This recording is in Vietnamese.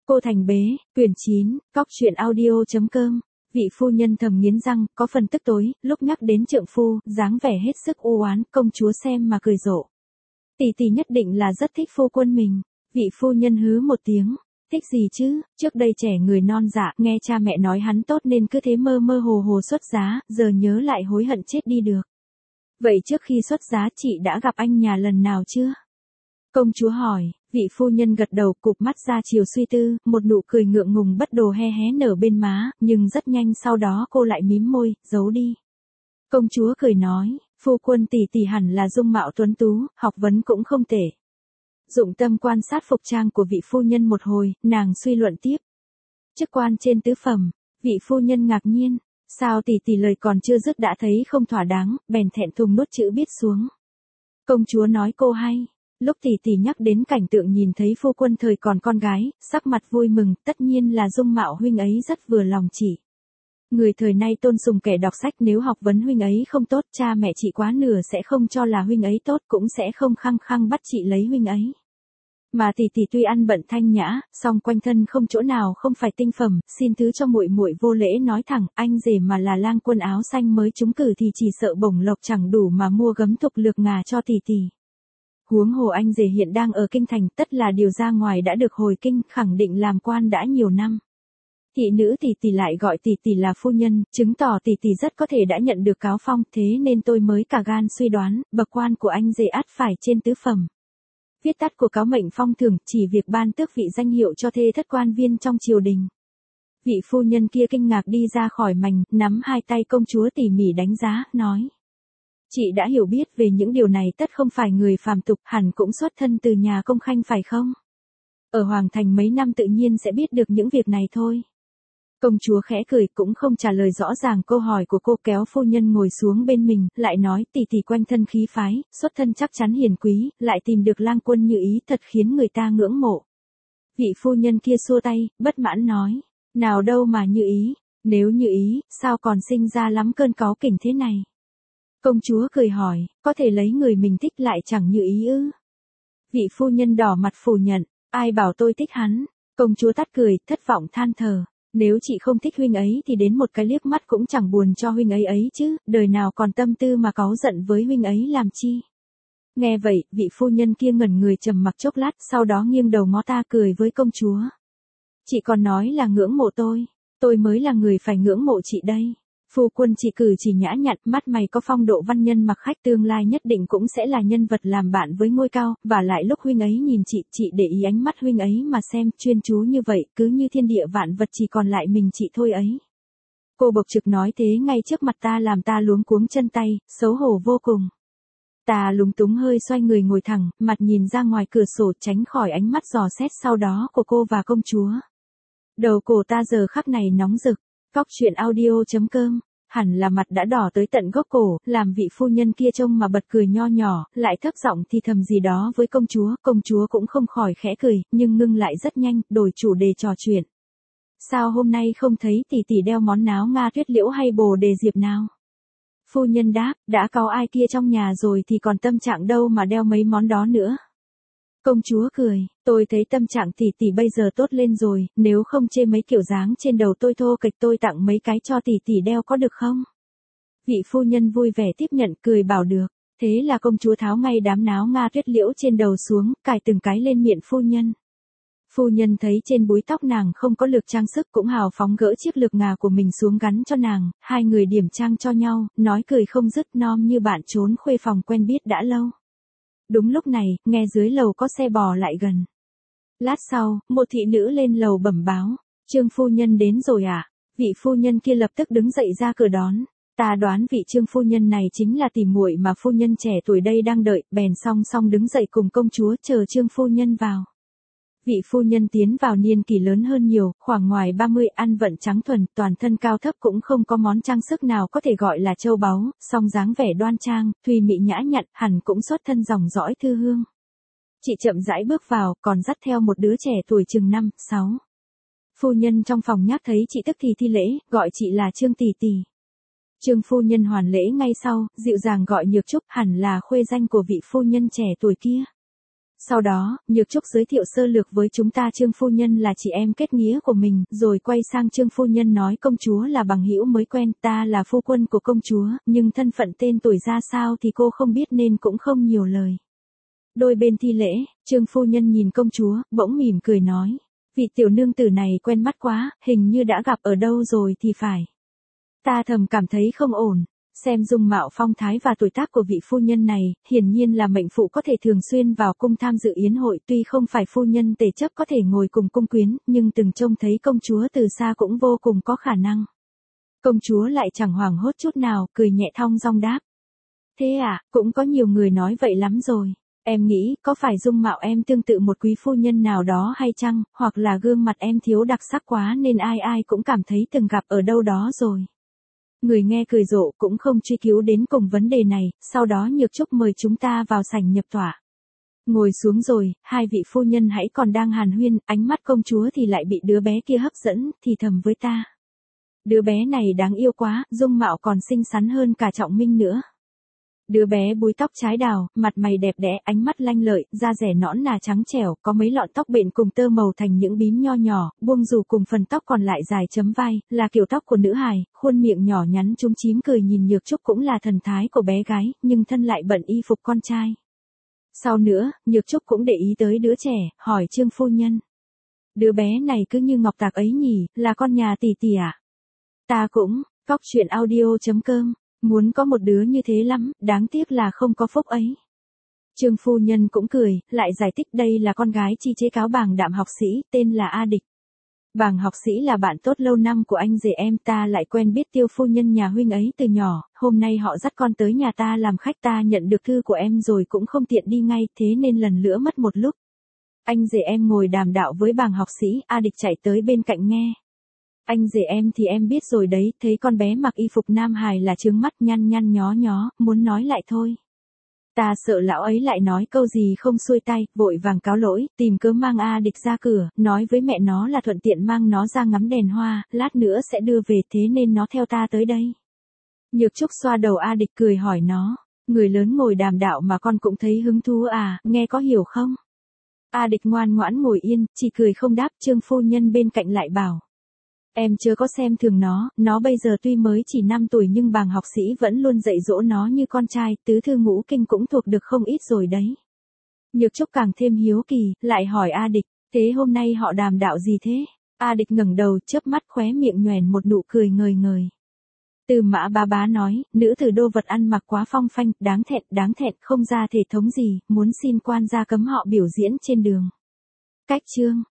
Cô Thành Bế, quyển 9, cóc truyện audio.com. Vị phu nhân thầm nghiến răng, có phần tức tối, lúc nhắc đến trượng phu, dáng vẻ hết sức u oán, công chúa xem mà cười rộ. Tỷ tỷ nhất định là rất thích phu quân mình. Vị phu nhân hứ một tiếng. Thích gì chứ, trước đây trẻ người non dạ, nghe cha mẹ nói hắn tốt nên cứ thế mơ mơ hồ hồ xuất giá, giờ nhớ lại hối hận chết đi được. Vậy trước khi xuất giá chị đã gặp anh nhà lần nào chưa? Công chúa hỏi, vị phu nhân gật đầu, cụp mắt ra chiều suy tư, một nụ cười ngượng ngùng bất đồ hé hé nở bên má, nhưng rất nhanh sau đó cô lại mím môi, giấu đi. Công chúa cười nói, phu quân tỷ tỷ hẳn là dung mạo tuấn tú, học vấn cũng không tệ. Dụng tâm quan sát phục trang của vị phu nhân một hồi, nàng suy luận tiếp. Chức quan trên tứ phẩm, vị phu nhân ngạc nhiên, sao tỷ tỷ lời còn chưa dứt đã thấy không thỏa đáng, bèn thẹn thùng nuốt chữ biết xuống. Công chúa nói cô hay. Lúc tỷ tỷ nhắc đến cảnh tượng nhìn thấy phu quân thời còn con gái, sắc mặt vui mừng, tất nhiên là dung mạo huynh ấy rất vừa lòng chị. Người thời nay tôn sùng kẻ đọc sách, nếu học vấn huynh ấy không tốt, cha mẹ chị quá nửa sẽ không cho là huynh ấy tốt, cũng sẽ không khăng khăng bắt chị lấy huynh ấy. Mà tỷ tỷ tuy ăn bận thanh nhã, song quanh thân không chỗ nào không phải tinh phẩm, xin thứ cho muội muội vô lễ nói thẳng, anh rể mà là lang quân áo xanh mới trúng cử thì chỉ sợ bổng lộc chẳng đủ mà mua gấm thục lược ngà cho tỷ tỷ. Huống hồ anh rể hiện đang ở kinh thành, tất là điều ra ngoài đã được hồi kinh, khẳng định làm quan đã nhiều năm. Thị nữ tỷ tỷ lại gọi tỷ tỷ là phu nhân, chứng tỏ tỷ tỷ rất có thể đã nhận được cáo phong, thế nên tôi mới cả gan suy đoán, bậc quan của anh rể ắt phải trên tứ phẩm. Viết tắt của cáo mệnh phong thưởng, chỉ việc ban tước vị danh hiệu cho thê thất quan viên trong triều đình. Vị phu nhân kia kinh ngạc đi ra khỏi mành, nắm hai tay công chúa tỉ mỉ đánh giá, nói. Chị đã hiểu biết về những điều này, tất không phải người phàm tục, hẳn cũng xuất thân từ nhà công khanh phải không? Ở Hoàng Thành mấy năm tự nhiên sẽ biết được những việc này thôi. Công chúa khẽ cười, cũng không trả lời rõ ràng câu hỏi của cô, kéo phu nhân ngồi xuống bên mình, lại nói, tỷ tỷ quanh thân khí phái, xuất thân chắc chắn hiền quý, lại tìm được lang quân như ý, thật khiến người ta ngưỡng mộ. Vị phu nhân kia xua tay, bất mãn nói, nào đâu mà như ý, nếu như ý, sao còn sinh ra lắm cơn cáu kỉnh thế này? Công chúa cười hỏi, có thể lấy người mình thích lại chẳng như ý ư? Vị phu nhân đỏ mặt phủ nhận, ai bảo tôi thích hắn? Công chúa tắt cười, thất vọng than thở, nếu chị không thích huynh ấy thì đến một cái liếc mắt cũng chẳng buồn cho huynh ấy chứ, đời nào còn tâm tư mà cáu giận với huynh ấy làm chi? Nghe vậy, vị phu nhân kia ngẩn người trầm mặc chốc lát, sau đó nghiêng đầu ngó ta cười với công chúa. Chị còn nói là ngưỡng mộ tôi mới là người phải ngưỡng mộ chị đây. Phu quân chỉ cử chỉ nhã nhặn, mắt mày có phong độ văn nhân mặc khách, tương lai nhất định cũng sẽ là nhân vật làm bạn với ngôi cao, và lại lúc huynh ấy nhìn chị để ý ánh mắt huynh ấy mà xem, chuyên chú như vậy, cứ như thiên địa vạn vật chỉ còn lại mình chị thôi ấy. Cô bộc trực nói thế ngay trước mặt ta làm ta luống cuống chân tay, xấu hổ vô cùng. Ta lúng túng hơi xoay người ngồi thẳng, mặt nhìn ra ngoài cửa sổ tránh khỏi ánh mắt dò xét sau đó của cô và công chúa. Đầu cổ ta giờ khắc này nóng rực. Cóc truyện audio.com, hẳn là mặt đã đỏ tới tận gốc cổ, làm vị phu nhân kia trông mà bật cười nho nhỏ, lại thấp giọng thì thầm gì đó với công chúa cũng không khỏi khẽ cười, nhưng ngưng lại rất nhanh, đổi chủ đề trò chuyện. Sao hôm nay không thấy tỷ tỷ đeo món náo Nga tuyết liễu hay bồ đề diệp nào? Phu nhân đáp, đã có ai kia trong nhà rồi thì còn tâm trạng đâu mà đeo mấy món đó nữa. Công chúa cười, tôi thấy tâm trạng tỷ tỷ bây giờ tốt lên rồi, nếu không chê mấy kiểu dáng trên đầu tôi thô kệch tôi tặng mấy cái cho tỷ tỷ đeo có được không? Vị phu nhân vui vẻ tiếp nhận, cười bảo được, thế là công chúa tháo ngay đám náo Nga tuyết liễu trên đầu xuống, cài từng cái lên miệng phu nhân. Phu nhân thấy trên búi tóc nàng không có lược trang sức cũng hào phóng gỡ chiếc lược ngà của mình xuống gắn cho nàng, hai người điểm trang cho nhau, nói cười không dứt, nom như bạn trốn khuê phòng quen biết đã lâu. Đúng lúc này, nghe dưới lầu có xe bò lại gần. Lát sau, một thị nữ lên lầu bẩm báo, Trương phu nhân đến rồi à? Vị phu nhân kia lập tức đứng dậy ra cửa đón. Ta đoán vị Trương phu nhân này chính là tỷ muội mà phu nhân trẻ tuổi đây đang đợi, bèn song song đứng dậy cùng công chúa chờ Trương phu nhân vào. Vị phu nhân tiến vào niên kỷ lớn hơn nhiều, khoảng ngoài 30, ăn vận trắng thuần, toàn thân cao thấp cũng không có món trang sức nào có thể gọi là châu báu, song dáng vẻ đoan trang, thùy mị nhã nhặn, hẳn cũng xuất thân dòng dõi thư hương. Chị chậm rãi bước vào, còn dắt theo một đứa trẻ tuổi chừng 5, 6. Phu nhân trong phòng nhắc thấy chị tức thì thi lễ, gọi chị là Trương tỷ tỷ. Trương phu nhân hoàn lễ ngay sau, dịu dàng gọi Nhược Trúc, hẳn là khuê danh của vị phu nhân trẻ tuổi kia. Sau đó, Nhược Trúc giới thiệu sơ lược với chúng ta Trương phu nhân là chị em kết nghĩa của mình, rồi quay sang Trương phu nhân nói công chúa là bằng hữu mới quen, ta là phu quân của công chúa, nhưng thân phận tên tuổi ra sao thì cô không biết nên cũng không nhiều lời. Đôi bên thi lễ, Trương phu nhân nhìn công chúa, bỗng mỉm cười nói, vị tiểu nương tử này quen mắt quá, hình như đã gặp ở đâu rồi thì phải. Ta thầm cảm thấy không ổn. Xem dung mạo phong thái và tuổi tác của vị phu nhân này, hiển nhiên là mệnh phụ có thể thường xuyên vào cung tham dự yến hội, tuy không phải phu nhân tề chấp có thể ngồi cùng cung quyến, nhưng từng trông thấy công chúa từ xa cũng vô cùng có khả năng. Công chúa lại chẳng hoảng hốt chút nào, cười nhẹ thong dong đáp. Thế à, cũng có nhiều người nói vậy lắm rồi. Em nghĩ, có phải dung mạo em tương tự một quý phu nhân nào đó hay chăng, hoặc là gương mặt em thiếu đặc sắc quá nên ai ai cũng cảm thấy từng gặp ở đâu đó rồi. Người nghe cười rộ cũng không truy cứu đến cùng vấn đề này, sau đó Nhược Trúc mời chúng ta vào sảnh nhập tọa. Ngồi xuống rồi, hai vị phu nhân hãy còn đang hàn huyên, ánh mắt công chúa thì lại bị đứa bé kia hấp dẫn, thì thầm với ta. Đứa bé này đáng yêu quá, dung mạo còn xinh xắn hơn cả Trọng Minh nữa. Đứa bé búi tóc trái đào, mặt mày đẹp đẽ, ánh mắt lanh lợi, da dẻ nõn nà trắng trẻo, có mấy lọn tóc bện cùng tơ màu thành những bím nho nhỏ, buông rủ cùng phần tóc còn lại dài chấm vai, là kiểu tóc của nữ hài, khuôn miệng nhỏ nhắn chúm chím cười nhìn Nhược Trúc cũng là thần thái của bé gái, nhưng thân lại bận y phục con trai. Sau nữa, Nhược Trúc cũng để ý tới đứa trẻ, hỏi Trương phu nhân. Đứa bé này cứ như ngọc tạc ấy nhỉ, là con nhà tỷ tỷ à? Ta cũng, Cóc Truyện Audio.com. Muốn có một đứa như thế lắm, đáng tiếc là không có phúc ấy. Trương phu nhân cũng cười, lại giải thích đây là con gái chi chế cáo Bàng Đạm học sĩ, tên là A Địch. Bàng học sĩ là bạn tốt lâu năm của anh rể em, ta lại quen biết Tiêu phu nhân nhà huynh ấy từ nhỏ, hôm nay họ dắt con tới nhà ta làm khách, ta nhận được thư của em rồi cũng không tiện đi ngay, thế nên lần nữa mất một lúc. Anh rể em ngồi đàm đạo với Bàng học sĩ, A Địch chạy tới bên cạnh nghe. Anh rể em thì em biết rồi đấy, thấy con bé mặc y phục nam hài là trướng mắt nhăn nhăn nhó nhó, muốn nói lại thôi. Ta sợ lão ấy lại nói câu gì không xuôi tay, vội vàng cáo lỗi, tìm cớ mang A Địch ra cửa, nói với mẹ nó là thuận tiện mang nó ra ngắm đèn hoa, lát nữa sẽ đưa về, thế nên nó theo ta tới đây. Nhược Trúc xoa đầu A Địch cười hỏi nó, người lớn ngồi đàm đạo mà con cũng thấy hứng thú à, nghe có hiểu không? A Địch ngoan ngoãn ngồi yên, chỉ cười không đáp. Trương phu nhân bên cạnh lại bảo. Em chưa có xem thường nó bây giờ tuy mới chỉ 5 tuổi nhưng Bàng học sĩ vẫn luôn dạy dỗ nó như con trai, tứ thư ngũ kinh cũng thuộc được không ít rồi đấy. Nhược Trúc càng thêm hiếu kỳ, lại hỏi A Địch, thế hôm nay họ đàm đạo gì thế? A Địch ngẩng đầu chớp mắt khóe miệng nhoẻn một nụ cười ngời ngời. Từ Mã Bá Bá nói, nữ tử đô vật ăn mặc quá phong phanh, đáng thẹn, không ra thể thống gì, muốn xin quan gia cấm họ biểu diễn trên đường. Cách chương